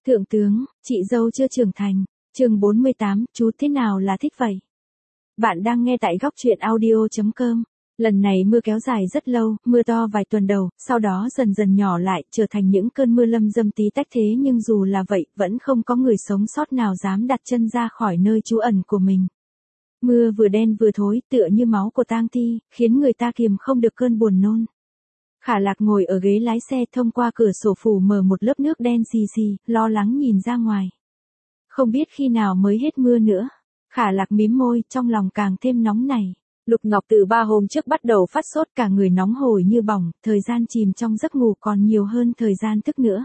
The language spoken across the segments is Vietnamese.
Thượng tướng, chị dâu chưa trưởng thành. Chương 48, chú thế nào là thích vậy? Bạn đang nghe tại góc truyện audio.com. Lần này mưa kéo dài rất lâu, mưa to vài tuần đầu, sau đó dần dần nhỏ lại, trở thành những cơn mưa lâm dâm tí tách thế nhưng dù là vậy, vẫn không có người sống sót nào dám đặt chân ra khỏi nơi trú ẩn của mình. Mưa vừa đen vừa thối, tựa như máu của tang thi, khiến người ta kiềm không được cơn buồn nôn. Khả Lạc ngồi ở ghế lái xe thông qua cửa sổ phủ mở một lớp nước đen xì xì, lo lắng nhìn ra ngoài. Không biết khi nào mới hết mưa nữa. Khả Lạc mím môi, trong lòng càng thêm nóng này. Lục Ngọc từ 3 hôm trước bắt đầu phát sốt, cả người nóng hổi như bỏng, thời gian chìm trong giấc ngủ còn nhiều hơn thời gian thức nữa.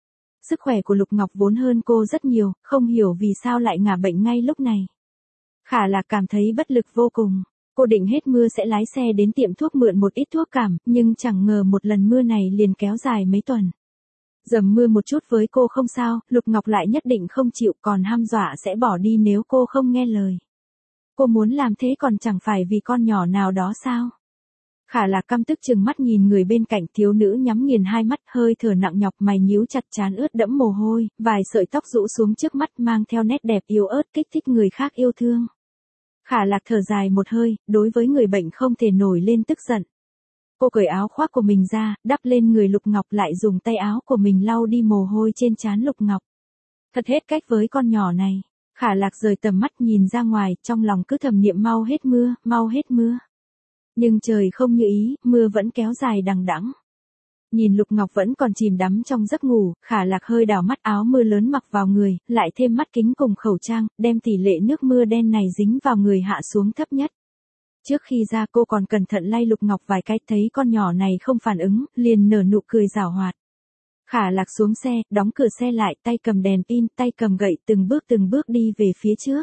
Sức khỏe của Lục Ngọc vốn hơn cô rất nhiều, không hiểu vì sao lại ngả bệnh ngay lúc này. Khả Lạc cảm thấy bất lực vô cùng. Cô định hết mưa sẽ lái xe đến tiệm thuốc mượn một ít thuốc cảm, nhưng chẳng ngờ một lần mưa này liền kéo dài mấy tuần. Dầm mưa một chút với cô không sao, Lục Ngọc lại nhất định không chịu, còn hăm dọa sẽ bỏ đi nếu cô không nghe lời. Cô muốn làm thế còn chẳng phải vì con nhỏ nào đó sao? Khả Lạc căm tức trừng mắt nhìn người bên cạnh, thiếu nữ nhắm nghiền hai mắt, hơi thở nặng nhọc, mày nhíu chặt, trán ướt đẫm mồ hôi, vài sợi tóc rũ xuống trước mắt mang theo nét đẹp yếu ớt kích thích người khác yêu thương. Khả Lạc thở dài một hơi, đối với người bệnh không thể nổi lên tức giận. Cô cởi áo khoác của mình ra, đắp lên người Lục Ngọc, lại dùng tay áo của mình lau đi mồ hôi trên trán Lục Ngọc. Thật hết cách với con nhỏ này. Khả Lạc rời tầm mắt nhìn ra ngoài, trong lòng cứ thầm niệm mau hết mưa, mau hết mưa. Nhưng trời không như ý, mưa vẫn kéo dài đằng đẵng. Nhìn Lục Ngọc vẫn còn chìm đắm trong giấc ngủ, Khả Lạc hơi đảo mắt, áo mưa lớn mặc vào người, lại thêm mắt kính cùng khẩu trang, đem tỷ lệ nước mưa đen này dính vào người hạ xuống thấp nhất. Trước khi ra cô còn cẩn thận lay Lục Ngọc vài cái, thấy con nhỏ này không phản ứng, liền nở nụ cười giảo hoạt. Khả Lạc xuống xe, đóng cửa xe lại, tay cầm đèn pin, tay cầm gậy, từng bước đi về phía trước.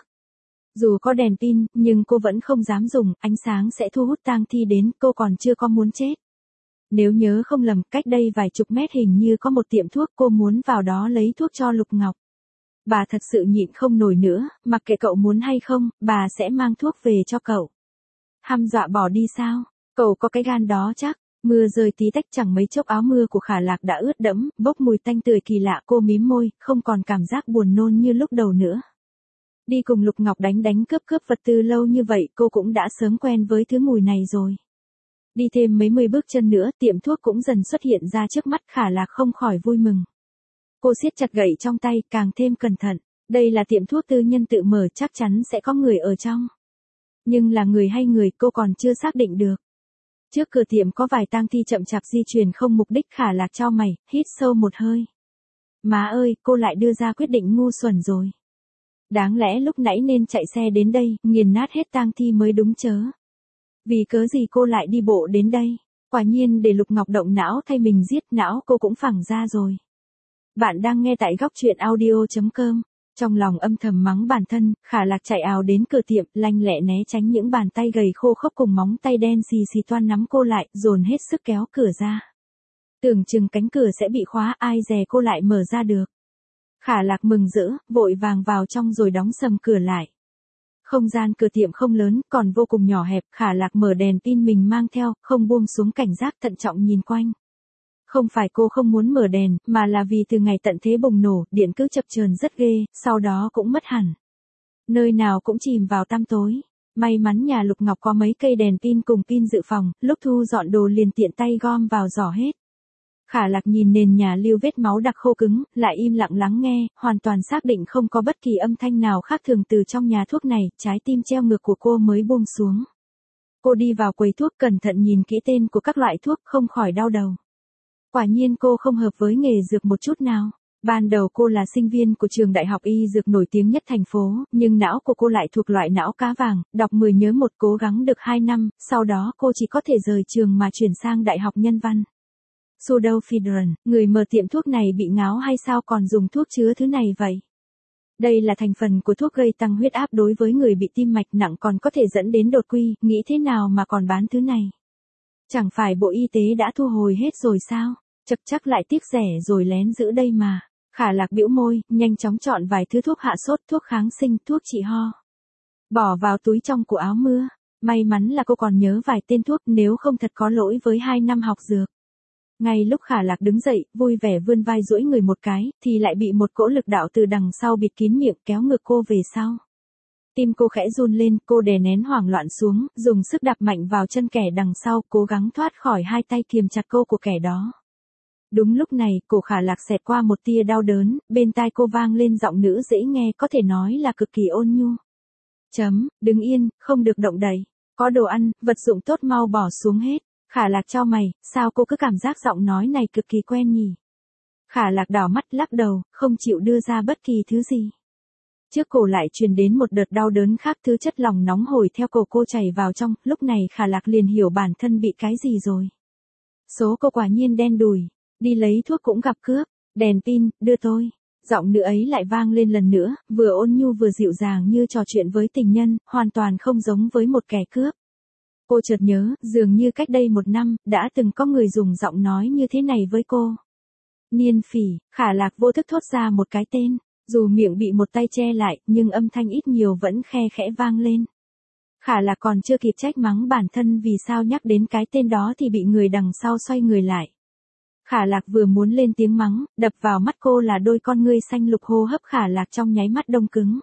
Dù có đèn pin, nhưng cô vẫn không dám dùng, ánh sáng sẽ thu hút tang thi đến, cô còn chưa có muốn chết. Nếu nhớ không lầm, cách đây vài chục mét hình như có một tiệm thuốc, cô muốn vào đó lấy thuốc cho Lục Ngọc. Bà thật sự nhịn không nổi nữa, mặc kệ cậu muốn hay không, bà sẽ mang thuốc về cho cậu. Hăm dọa bỏ đi sao? Cậu có cái gan đó chắc. Mưa rơi tí tách, chẳng mấy chốc áo mưa của Khả Lạc đã ướt đẫm, bốc mùi tanh tưởi kỳ lạ, cô mím môi, không còn cảm giác buồn nôn như lúc đầu nữa. Đi cùng Lục Ngọc đánh cướp vật tư lâu như vậy, cô cũng đã sớm quen với thứ mùi này rồi. Đi thêm mấy mươi bước chân nữa, tiệm thuốc cũng dần xuất hiện ra trước mắt, Khả Lạc không khỏi vui mừng. Cô siết chặt gậy trong tay, càng thêm cẩn thận. Đây là tiệm thuốc tư nhân tự mở, chắc chắn sẽ có người ở trong. Nhưng là người hay người, cô còn chưa xác định được. Trước cửa tiệm có vài tang thi chậm chạp di chuyển không mục đích, Khả Lạc chau mày, hít sâu một hơi. Má ơi, cô lại đưa ra quyết định ngu xuẩn rồi. Đáng lẽ lúc nãy nên chạy xe đến đây, nghiền nát hết tang thi mới đúng chớ. Vì cớ gì cô lại đi bộ đến đây? Quả nhiên để Lục Ngọc động não thay mình giết, não cô cũng phẳng ra rồi. Bạn đang nghe tại góc truyện audio.com. Trong lòng âm thầm mắng bản thân, Khả Lạc chạy ào đến cửa tiệm, lanh lẹ né tránh những bàn tay gầy khô khốc cùng móng tay đen xì xì toan nắm cô lại, dồn hết sức kéo cửa ra. Tưởng chừng cánh cửa sẽ bị khóa, ai dè cô lại mở ra được. Khả Lạc mừng rỡ, vội vàng vào trong rồi đóng sầm cửa lại. Không gian cửa tiệm không lớn, còn vô cùng nhỏ hẹp, Khả Lạc mở đèn pin mình mang theo, không buông xuống cảnh giác, thận trọng nhìn quanh. Không phải cô không muốn mở đèn, mà là vì từ ngày tận thế bùng nổ, điện cứ chập chờn rất ghê, sau đó cũng mất hẳn. Nơi nào cũng chìm vào tăm tối. May mắn nhà Lục Ngọc có mấy cây đèn pin cùng pin dự phòng, lúc thu dọn đồ liền tiện tay gom vào giỏ hết. Khả Lạc nhìn nền nhà lưu vết máu đặc khô cứng, lại im lặng lắng nghe, hoàn toàn xác định không có bất kỳ âm thanh nào khác thường từ trong nhà thuốc này, trái tim treo ngược của cô mới buông xuống. Cô đi vào quầy thuốc, cẩn thận nhìn kỹ tên của các loại thuốc, không khỏi đau đầu. Quả nhiên cô không hợp với nghề dược một chút nào. Ban đầu cô là sinh viên của trường đại học y dược nổi tiếng nhất thành phố, nhưng não của cô lại thuộc loại não cá vàng, đọc 10 nhớ 1, cố gắng được 2 năm, sau đó cô chỉ có thể rời trường mà chuyển sang đại học nhân văn. Pseudoephedrine, người mở tiệm thuốc này bị ngáo hay sao còn dùng thuốc chứa thứ này vậy? Đây là thành phần của thuốc gây tăng huyết áp, đối với người bị tim mạch nặng còn có thể dẫn đến đột quỵ, nghĩ thế nào mà còn bán thứ này? Chẳng phải Bộ Y tế đã thu hồi hết rồi sao? Chắc lại tiếc rẻ rồi lén giữ đây mà. Khả Lạc bĩu môi, nhanh chóng chọn vài thứ thuốc hạ sốt, thuốc kháng sinh, thuốc trị ho. Bỏ vào túi trong của áo mưa. May mắn là cô còn nhớ vài tên thuốc, nếu không thật có lỗi với 2 năm học dược. Ngay lúc Khả Lạc đứng dậy, vui vẻ vươn vai duỗi người một cái, thì lại bị một cỗ lực đạo từ đằng sau bịt kín miệng kéo ngược cô về sau. Tim cô khẽ run lên, cô đè nén hoảng loạn xuống, dùng sức đạp mạnh vào chân kẻ đằng sau, cố gắng thoát khỏi hai tay kiềm chặt cô của kẻ đó. Đúng lúc này, cổ Khả Lạc xẹt qua một tia đau đớn, bên tai cô vang lên giọng nữ dễ nghe, có thể nói là cực kỳ ôn nhu. Đứng yên, không được động đậy. Có đồ ăn, vật dụng tốt mau bỏ xuống hết. Khả Lạc chau mày, sao cô cứ cảm giác giọng nói này cực kỳ quen nhỉ? Khả Lạc đảo mắt lắc đầu, không chịu đưa ra bất kỳ thứ gì. Trước cổ lại truyền đến một đợt đau đớn khác, thứ chất lỏng nóng hổi theo cổ cô chảy vào trong, lúc này Khả Lạc liền hiểu bản thân bị cái gì rồi. Số cô quả nhiên đen đủi, đi lấy thuốc cũng gặp cướp, đèn pin, đưa tôi. Giọng nữ ấy lại vang lên lần nữa, vừa ôn nhu vừa dịu dàng như trò chuyện với tình nhân, hoàn toàn không giống với một kẻ cướp. Cô chợt nhớ, dường như cách đây 1 năm, đã từng có người dùng giọng nói như thế này với cô. Niên Phỉ. Khả Lạc vô thức thốt ra một cái tên, dù miệng bị một tay che lại, nhưng âm thanh ít nhiều vẫn khe khẽ vang lên. Khả Lạc còn chưa kịp trách mắng bản thân vì sao nhắc đến cái tên đó thì bị người đằng sau xoay người lại. Khả Lạc vừa muốn lên tiếng mắng, đập vào mắt cô là đôi con ngươi xanh lục, hô hấp Khả Lạc trong nháy mắt đông cứng.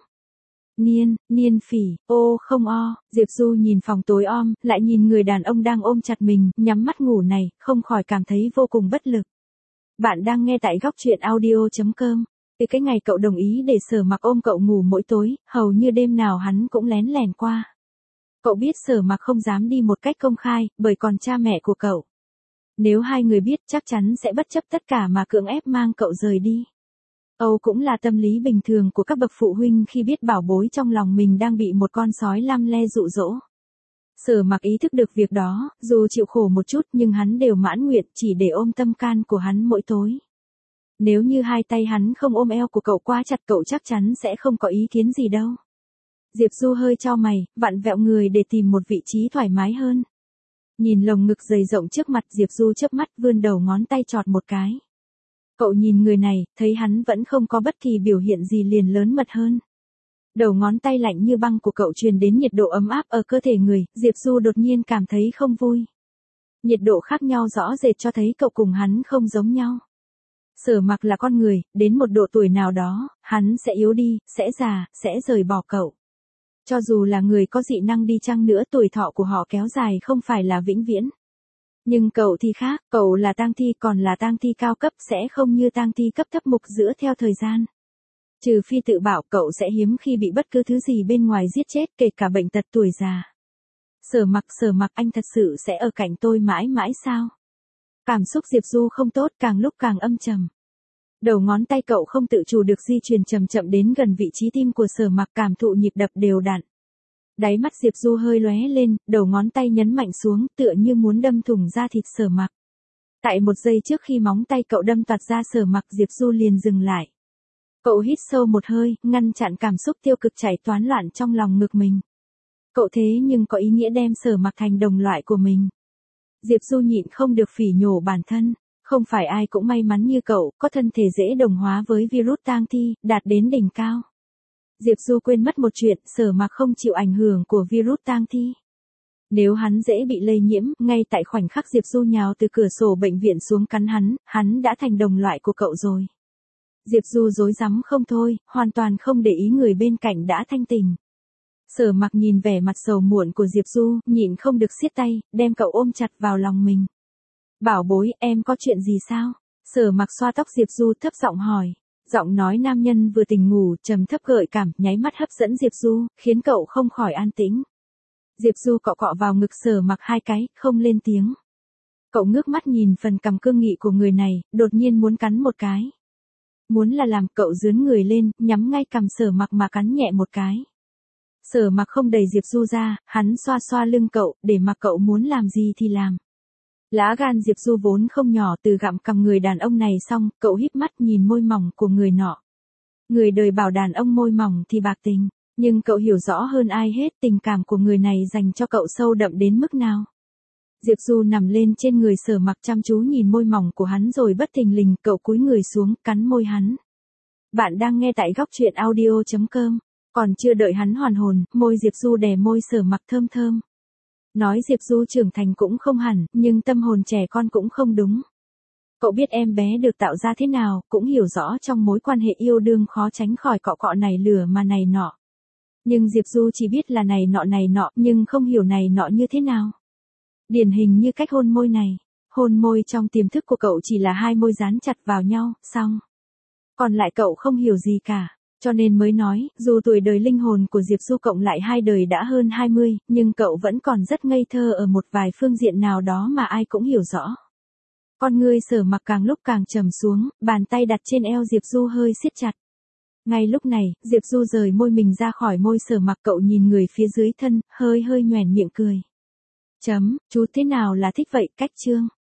Niên Phỉ, ô không o. Diệp Du nhìn phòng tối om, lại nhìn người đàn ông đang ôm chặt mình, nhắm mắt ngủ này, không khỏi cảm thấy vô cùng bất lực. Bạn đang nghe tại góc truyện audio.com. Từ cái ngày cậu đồng ý để Sở Mặc ôm cậu ngủ mỗi tối, hầu như đêm nào hắn cũng lén lẻn qua. Cậu biết Sở Mặc không dám đi một cách công khai, bởi còn cha mẹ của cậu. Nếu hai người biết chắc chắn sẽ bất chấp tất cả mà cưỡng ép mang cậu rời đi. Âu cũng là tâm lý bình thường của các bậc phụ huynh khi biết bảo bối trong lòng mình đang bị một con sói lăm le dụ dỗ. Sở Mặc ý thức được việc đó, dù chịu khổ một chút nhưng hắn đều mãn nguyện chỉ để ôm tâm can của hắn mỗi tối. Nếu như hai tay hắn không ôm eo của cậu quá chặt, cậu chắc chắn sẽ không có ý kiến gì đâu. Diệp Du hơi chau mày, vặn vẹo người để tìm một vị trí thoải mái hơn. Nhìn lồng ngực dày rộng trước mặt, Diệp Du chớp mắt vươn đầu ngón tay chọt một cái. Cậu nhìn người này, thấy hắn vẫn không có bất kỳ biểu hiện gì liền lớn mật hơn. Đầu ngón tay lạnh như băng của cậu truyền đến nhiệt độ ấm áp ở cơ thể người, Diệp Du đột nhiên cảm thấy không vui. Nhiệt độ khác nhau rõ rệt cho thấy cậu cùng hắn không giống nhau. Sở Mặc là con người, đến một độ tuổi nào đó, hắn sẽ yếu đi, sẽ già, sẽ rời bỏ cậu. Cho dù là người có dị năng đi chăng nữa, tuổi thọ của họ kéo dài không phải là vĩnh viễn. Nhưng cậu thì khác, cậu là tang thi, còn là tang thi cao cấp, sẽ không như tang thi cấp thấp mục giữa theo thời gian. Trừ phi tự bảo, cậu sẽ hiếm khi bị bất cứ thứ gì bên ngoài giết chết, kể cả bệnh tật tuổi già. Sở Mặc, anh thật sự sẽ ở cạnh tôi mãi mãi sao? Cảm xúc Diệp Du không tốt, càng lúc càng âm trầm. Đầu ngón tay cậu không tự chủ được di chuyển chậm chậm đến gần vị trí tim của Sở Mặc, cảm thụ nhịp đập đều đặn. Đáy mắt Diệp Du hơi lóe lên, đầu ngón tay nhấn mạnh xuống, tựa như muốn đâm thủng da thịt Sở Mặc. Tại một giây trước khi móng tay cậu đâm toạc ra Sở Mặc, Diệp Du liền dừng lại. Cậu hít sâu một hơi, ngăn chặn cảm xúc tiêu cực chảy toán loạn trong lòng ngực mình. Cậu thế nhưng có ý nghĩa đem Sở Mặc thành đồng loại của mình. Diệp Du nhịn không được phỉ nhổ bản thân. Không phải ai cũng may mắn như cậu, có thân thể dễ đồng hóa với virus tang thi, đạt đến đỉnh cao. Diệp Du quên mất một chuyện, Sở Mặc không chịu ảnh hưởng của virus tang thi. Nếu hắn dễ bị lây nhiễm, ngay tại khoảnh khắc Diệp Du nhào từ cửa sổ bệnh viện xuống cắn hắn đã thành đồng loại của cậu rồi. Diệp Du rối rắm không thôi, hoàn toàn không để ý người bên cạnh đã thanh tỉnh. Sở Mặc nhìn vẻ mặt sầu muộn của Diệp Du, nhịn không được siết tay, đem cậu ôm chặt vào lòng mình. Bảo bối, em có chuyện gì sao? Sở Mặc xoa tóc Diệp Du thấp giọng hỏi. Giọng nói nam nhân vừa tỉnh ngủ, trầm thấp gợi cảm, nháy mắt hấp dẫn Diệp Du, khiến cậu không khỏi an tĩnh. Diệp Du cọ cọ vào ngực Sở Mặc 2 cái, không lên tiếng. Cậu ngước mắt nhìn phần cằm cương nghị của người này, đột nhiên muốn cắn một cái. Muốn là làm, cậu dướn người lên, nhắm ngay cằm Sở Mặc mà cắn nhẹ một cái. Sở Mặc không đẩy Diệp Du ra, hắn xoa xoa lưng cậu, để mặc cậu muốn làm gì thì làm. Lá gan Diệp Du vốn không nhỏ, từ gặm cằm người đàn ông này xong, cậu híp mắt nhìn môi mỏng của người nọ. Người đời bảo đàn ông môi mỏng thì bạc tình, nhưng cậu hiểu rõ hơn ai hết tình cảm của người này dành cho cậu sâu đậm đến mức nào. Diệp Du nằm lên trên người Sở Mặc chăm chú nhìn môi mỏng của hắn rồi bất thình lình cậu cúi người xuống, cắn môi hắn. Bạn đang nghe tại góc truyện audio.com. Còn chưa đợi hắn hoàn hồn, môi Diệp Du đè môi Sở Mặc thơm thơm. Nói Diệp Du trưởng thành cũng không hẳn, nhưng tâm hồn trẻ con cũng không đúng. Cậu biết em bé được tạo ra thế nào, cũng hiểu rõ trong mối quan hệ yêu đương khó tránh khỏi cọ cọ này lửa mà này nọ. Nhưng Diệp Du chỉ biết là này nọ, nhưng không hiểu này nọ như thế nào. Điển hình như cách hôn môi này. Hôn môi trong tiềm thức của cậu chỉ là hai môi dán chặt vào nhau, xong. Còn lại cậu không hiểu gì cả. Cho nên mới nói, dù tuổi đời linh hồn của Diệp Du cộng lại hai đời đã hơn 20, nhưng cậu vẫn còn rất ngây thơ ở một vài phương diện nào đó mà ai cũng hiểu rõ. Con ngươi Sở Mặc càng lúc càng trầm xuống, bàn tay đặt trên eo Diệp Du hơi siết chặt. Ngay lúc này, Diệp Du rời môi mình ra khỏi môi Sở Mặc, cậu nhìn người phía dưới thân, hơi nhoẻn miệng cười. Chú thế nào là thích vậy, cách chương.